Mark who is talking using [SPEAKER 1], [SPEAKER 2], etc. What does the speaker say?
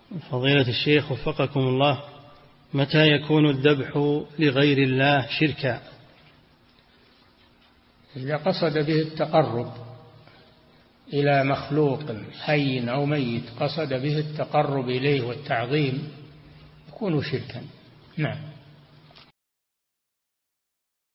[SPEAKER 1] فضيلة الشيخ وفقكم الله، متى يكون الذبح لغير الله شركا؟
[SPEAKER 2] إذا قصد به التقرب إلى مخلوق حي أو ميت، قصد به التقرب إليه والتعظيم، يكون شركا. نعم.